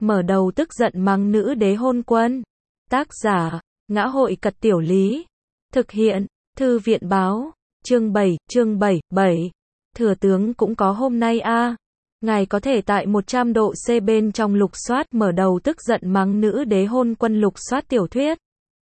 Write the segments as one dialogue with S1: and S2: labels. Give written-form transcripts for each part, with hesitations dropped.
S1: mở đầu tức giận mắng nữ đế hôn quân. Tác giả, Ngã hội Cật Tiểu Lý. Thực hiện, Thư viện báo. Chương 7, Thừa tướng cũng có hôm nay a. Ngài có thể tại 100 độ C bên trong lục soát mở đầu tức giận mắng nữ đế hôn quân lục soát tiểu thuyết.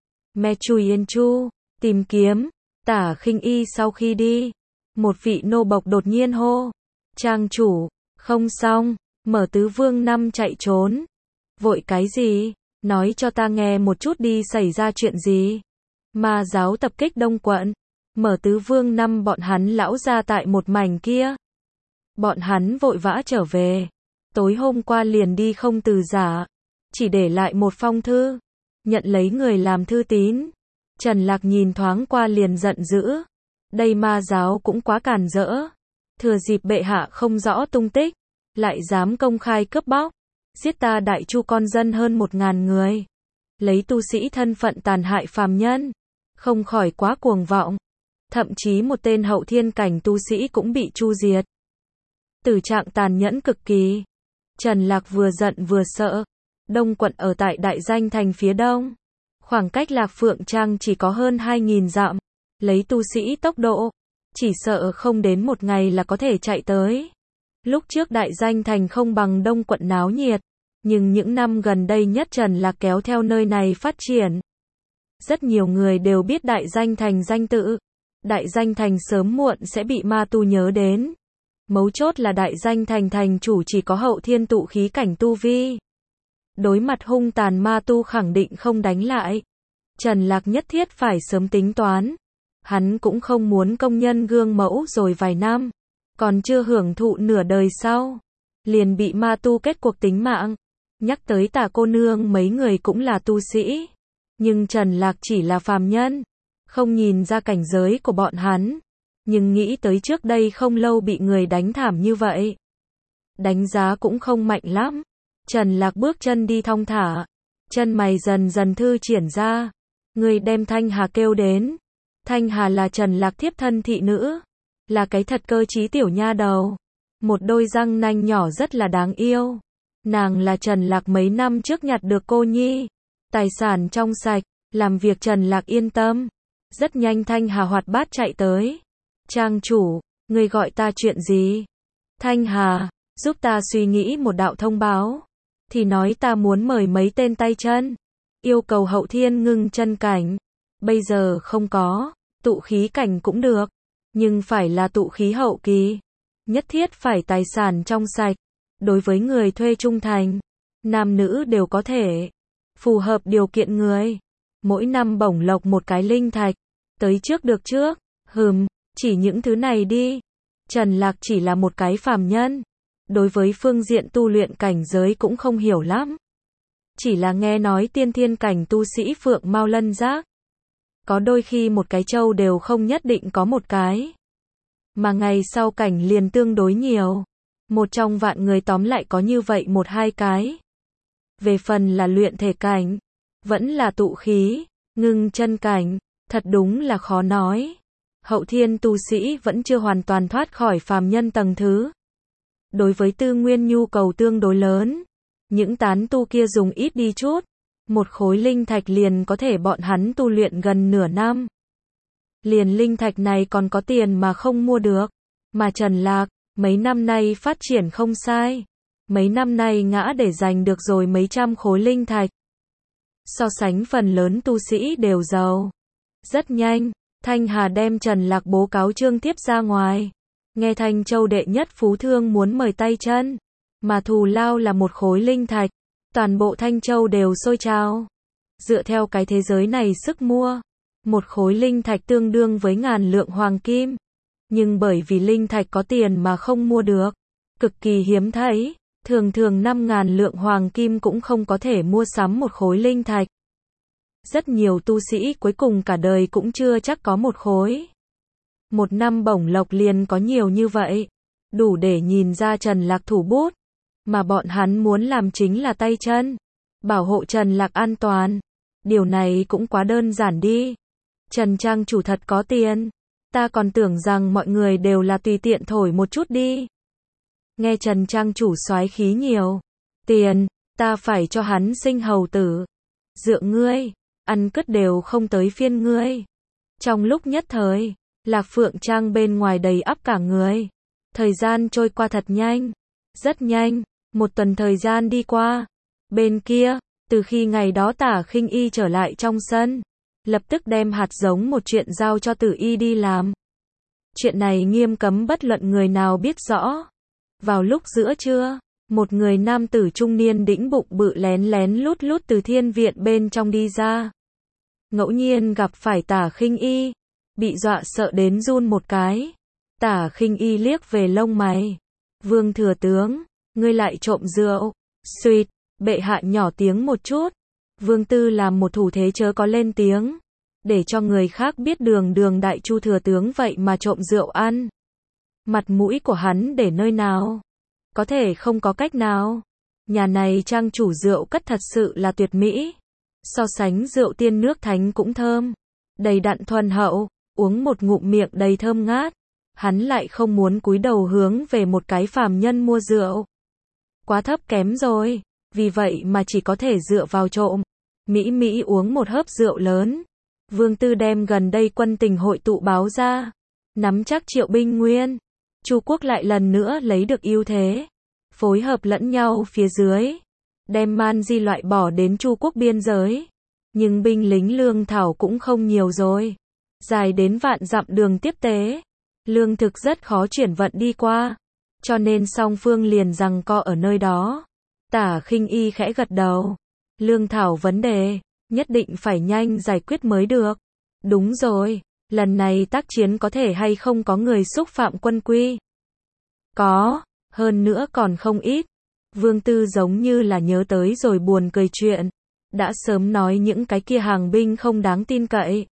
S1: Me Chui Yên Chu, tìm kiếm, Tả Khinh Y sau khi đi. Một vị nô bộc đột nhiên hô. Trang chủ, không xong, Mở Tứ Vương năm chạy trốn. Vội cái gì? Nói cho ta nghe một chút đi, xảy ra chuyện gì? Ma giáo tập kích Đông quận. Mở Tứ Vương năm bọn hắn lão ra tại một mảnh kia. Bọn hắn vội vã trở về. Tối hôm qua liền đi không từ giả. Chỉ để lại một phong thư. Nhận lấy người làm thư tín. Trần Lạc nhìn thoáng qua liền giận dữ. Đây ma giáo cũng quá càn rỡ. Thừa dịp bệ hạ không rõ tung tích. Lại dám công khai cướp bóc. Giết ta Đại Chu con dân hơn 1000 người. Lấy tu sĩ thân phận tàn hại phàm nhân. Không khỏi quá cuồng vọng. Thậm chí một tên hậu thiên cảnh tu sĩ cũng bị chu diệt. Tử trạng tàn nhẫn cực kỳ. Trần Lạc vừa giận vừa sợ. Đông quận ở tại Đại Danh Thành phía đông. Khoảng cách Lạc Phượng Trang chỉ có hơn 2000 dặm. Lấy tu sĩ tốc độ, chỉ sợ không đến một ngày là có thể chạy tới. Lúc trước Đại Danh Thành không bằng Đông quận náo nhiệt. Nhưng những năm gần đây nhất Trần Lạc kéo theo nơi này phát triển. Rất nhiều người đều biết Đại Danh Thành danh tự. Đại Danh Thành sớm muộn sẽ bị ma tu nhớ đến. Mấu chốt là Đại Danh Thành thành chủ chỉ có hậu thiên tụ khí cảnh tu vi. Đối mặt hung tàn ma tu khẳng định không đánh lại. Trần Lạc nhất thiết phải sớm tính toán. Hắn cũng không muốn công nhân gương mẫu rồi vài năm. Còn chưa hưởng thụ nửa đời sau. Liền bị ma tu kết cuộc tính mạng. Nhắc tới Tả cô nương mấy người cũng là tu sĩ. Nhưng Trần Lạc chỉ là phàm nhân. Không nhìn ra cảnh giới của bọn hắn. Nhưng nghĩ tới trước đây không lâu bị người đánh thảm như vậy. Đánh giá cũng không mạnh lắm. Trần Lạc bước chân đi thong thả. Chân mày dần dần thư triển ra. Người đem Thanh Hà kêu đến. Thanh Hà là Trần Lạc thiếp thân thị nữ. Là cái thật cơ trí tiểu nha đầu. Một đôi răng nanh nhỏ rất là đáng yêu. Nàng là Trần Lạc mấy năm trước nhặt được cô nhi. Tài sản trong sạch. Làm việc Trần Lạc yên tâm. Rất nhanh Thanh Hà hoạt bát chạy tới. Trang chủ, người gọi ta chuyện gì? Thanh Hà, giúp ta suy nghĩ một đạo thông báo. Thì nói ta muốn mời mấy tên tay chân. Yêu cầu hậu thiên ngưng chân cảnh. Bây giờ không có, tụ khí cảnh cũng được. Nhưng phải là tụ khí hậu kỳ. Nhất thiết phải tài sản trong sạch. Đối với người thuê trung thành. Nam nữ đều có thể. Phù hợp điều kiện người. Mỗi năm bổng lộc một cái linh thạch. Tới trước được trước. Chỉ những thứ này đi. Trần Lạc chỉ là một cái phàm nhân. Đối với phương diện tu luyện cảnh giới cũng không hiểu lắm. Chỉ là nghe nói tiên thiên cảnh tu sĩ Phượng Mao Lân Giác. Có đôi khi một cái châu đều không nhất định có một cái. Mà ngày sau cảnh liền tương đối nhiều. Một trong vạn người tóm lại có như vậy 1-2 cái. Về phần là luyện thể cảnh. Vẫn là tụ khí, ngưng chân cảnh. Thật đúng là khó nói. Hậu thiên tu sĩ vẫn chưa hoàn toàn thoát khỏi phàm nhân tầng thứ. Đối với tư nguyên nhu cầu tương đối lớn. Những tán tu kia dùng ít đi chút. Một khối linh thạch liền có thể bọn hắn tu luyện gần nửa năm. Liền linh thạch này còn có tiền mà không mua được. Mà Trần Lạc, mấy năm nay phát triển không sai. Mấy năm nay ngã để giành được rồi mấy trăm khối linh thạch. So sánh phần lớn tu sĩ đều giàu. Rất nhanh, Thanh Hà đem Trần Lạc bố cáo trương tiếp ra ngoài. Nghe Thanh Châu đệ nhất phú thương muốn mời tay chân. Mà thù lao là một khối linh thạch. Toàn bộ Thanh Châu đều sôi trào. Dựa theo cái thế giới này sức mua. Một khối linh thạch tương đương với 1000 lượng hoàng kim. Nhưng bởi vì linh thạch có tiền mà không mua được. Cực kỳ hiếm thấy. Thường thường 5000 lượng hoàng kim cũng không có thể mua sắm một khối linh thạch. Rất nhiều tu sĩ cuối cùng cả đời cũng chưa chắc có một khối. Một năm bổng lộc liền có nhiều như vậy. Đủ để nhìn ra Trần Lạc thủ bút. Mà bọn hắn muốn làm chính là tay chân. Bảo hộ Trần Lạc an toàn. Điều này cũng quá đơn giản đi. Trần Trang chủ thật có tiền. Ta còn tưởng rằng mọi người đều là tùy tiện thổi một chút đi. Nghe Trần Trang chủ soái khí nhiều. Tiền, ta phải cho hắn sinh hầu tử. Dựa ngươi, ăn cứt đều không tới phiên ngươi. Trong lúc nhất thời, Lạc Phượng Trang bên ngoài đầy ắp cả người. Thời gian trôi qua thật nhanh, rất nhanh, một tuần thời gian đi qua. Bên kia, từ khi ngày đó Tả Khinh Y trở lại trong sân, lập tức đem hạt giống một chuyện giao cho Tử Y đi làm. Chuyện này nghiêm cấm bất luận người nào biết rõ. Vào lúc giữa trưa, một người nam tử trung niên đĩnh bụng bự lén lén lút lút từ thiên viện bên trong đi ra. Ngẫu nhiên gặp phải Tả Khinh Y, bị dọa sợ đến run một cái. Tả Khinh Y liếc về lông mày. Vương thừa tướng, ngươi lại trộm rượu. Suýt, bệ hạ nhỏ tiếng một chút. Vương Tư làm một thủ thế chớ có lên tiếng, để cho người khác biết đường đại chu thừa tướng vậy mà trộm rượu ăn. Mặt mũi của hắn để nơi nào? Có thể không có cách nào. Nhà này trang chủ rượu cất thật sự là tuyệt mỹ. So sánh rượu tiên nước thánh cũng thơm. Đầy đặn thuần hậu, uống một ngụm miệng đầy thơm ngát. Hắn lại không muốn cúi đầu hướng về một cái phàm nhân mua rượu. Quá thấp kém rồi, vì vậy mà chỉ có thể dựa vào trộm. Mỹ uống một hớp rượu lớn. Vương Tư đem gần đây quân tình hội tụ báo ra. Nắm chắc triệu binh nguyên. Chu quốc lại lần nữa lấy được ưu thế. Phối hợp lẫn nhau phía dưới. Đem Man Di loại bỏ đến Chu quốc biên giới. Nhưng binh lính lương thảo cũng không nhiều rồi. Dài đến vạn dặm đường tiếp tế. Lương thực rất khó chuyển vận đi qua. Cho nên song phương liền giằng co ở nơi đó. Tả Khinh Y khẽ gật đầu. Lương thảo vấn đề, nhất định phải nhanh giải quyết mới được. Đúng rồi, lần này tác chiến có thể hay không có người xúc phạm quân quy? Có, hơn nữa còn không ít. Vương Tư giống như là nhớ tới rồi buồn cười chuyện. Đã sớm nói những cái kia hàng binh không đáng tin cậy.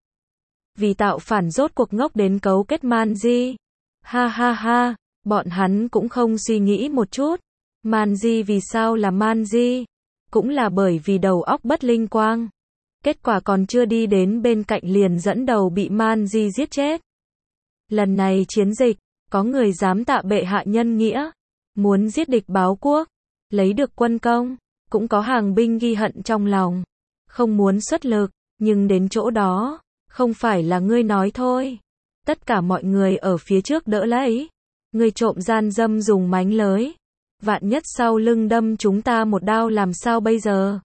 S1: Vì tạo phản rốt cuộc ngốc đến cấu kết Man Di. Ha ha ha, bọn hắn cũng không suy nghĩ một chút. Man Di vì sao là Man Di? Cũng là bởi vì đầu óc bất linh quang. Kết quả còn chưa đi đến bên cạnh liền dẫn đầu bị Man Di giết chết. Lần này chiến dịch, có người dám tạ bệ hạ nhân nghĩa, muốn giết địch báo quốc, lấy được quân công, cũng có hàng binh ghi hận trong lòng, không muốn xuất lực, nhưng đến chỗ đó, không phải là ngươi nói thôi. Tất cả mọi người ở phía trước đỡ lấy. Ngươi trộm gian dâm dùng mánh lới. Vạn nhất sau lưng đâm chúng ta một đao làm sao bây giờ?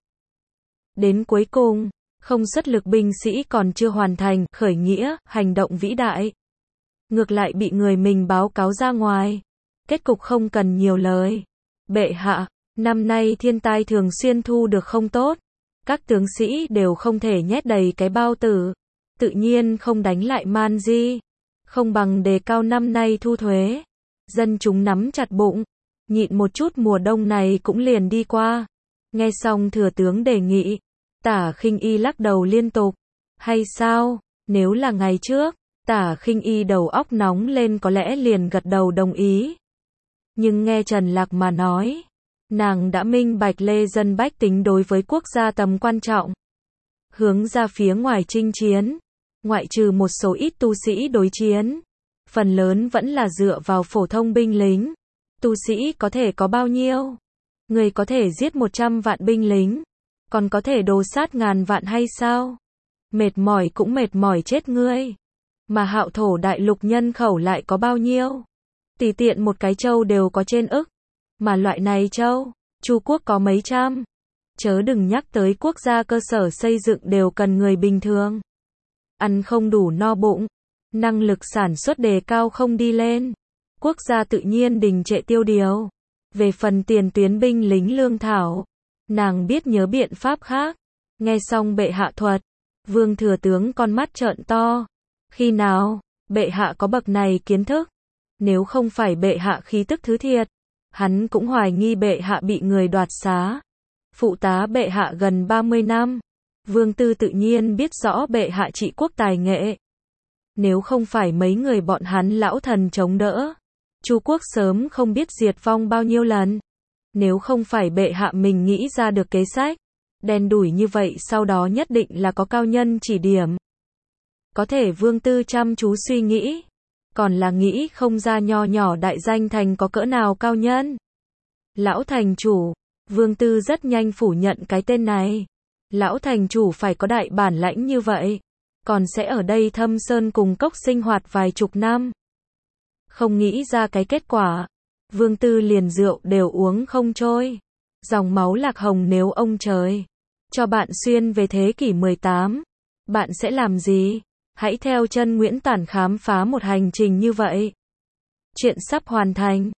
S1: Đến cuối cùng, không xuất lực binh sĩ còn chưa hoàn thành khởi nghĩa, hành động vĩ đại. Ngược lại bị người mình báo cáo ra ngoài. Kết cục không cần nhiều lời. Bệ hạ, năm nay thiên tai thường xuyên thu được không tốt. Các tướng sĩ đều không thể nhét đầy cái bao tử. Tự nhiên không đánh lại Man Di. Không bằng đề cao năm nay thu thuế. Dân chúng nắm chặt bụng. Nhịn một chút mùa đông này cũng liền đi qua. Nghe xong thừa tướng đề nghị. Tả Khinh Y lắc đầu liên tục. Hay sao, nếu là ngày trước, Tả Khinh Y đầu óc nóng lên có lẽ liền gật đầu đồng ý. Nhưng nghe Trần Lạc mà nói, nàng đã minh bạch lê dân bách tính đối với quốc gia tầm quan trọng. Hướng ra phía ngoài chinh chiến, ngoại trừ một số ít tu sĩ đối chiến, phần lớn vẫn là dựa vào phổ thông binh lính. Tu sĩ có thể có bao nhiêu? Người có thể giết 100 vạn binh lính, còn có thể đồ sát ngàn vạn hay sao? Mệt mỏi cũng mệt mỏi chết ngươi. Mà Hạo thổ đại lục nhân khẩu lại có bao nhiêu? Tùy tiện một cái châu đều có trên ức. Mà loại này châu, Chu quốc có mấy trăm. Chớ đừng nhắc tới quốc gia cơ sở xây dựng đều cần người bình thường. Ăn không đủ no bụng, năng lực sản xuất đề cao không đi lên. Quốc gia tự nhiên đình trệ tiêu điều. Về phần tiền tuyến binh lính lương thảo, nàng biết nhớ biện pháp khác. Nghe xong bệ hạ thuật, Vương thừa tướng con mắt trợn to. Khi nào, bệ hạ có bậc này kiến thức? Nếu không phải bệ hạ khí tức thứ thiệt, hắn cũng hoài nghi bệ hạ bị người đoạt xá. Phụ tá bệ hạ gần 30 năm. Vương Tư tự nhiên biết rõ bệ hạ trị quốc tài nghệ. Nếu không phải mấy người bọn hắn lão thần chống đỡ, Chu quốc sớm không biết diệt vong bao nhiêu lần. Nếu không phải bệ hạ mình nghĩ ra được kế sách đen đủi như vậy, sau đó nhất định là có cao nhân chỉ điểm. Có thể Vương Tư chăm chú suy nghĩ, còn là nghĩ không ra nho nhỏ đại danh thành có cỡ nào cao nhân. Lão thành chủ, Vương Tư rất nhanh phủ nhận cái tên này. Lão thành chủ phải có đại bản lãnh như vậy. Còn sẽ ở đây thâm sơn cùng cốc sinh hoạt vài chục năm. Không nghĩ ra cái kết quả. Vương Tư liền rượu đều uống không trôi. Dòng máu lạc hồng nếu ông trời cho bạn xuyên về thế kỷ 18, bạn sẽ làm gì? Hãy theo chân Nguyễn Tản khám phá một hành trình như vậy. Chuyện sắp hoàn thành.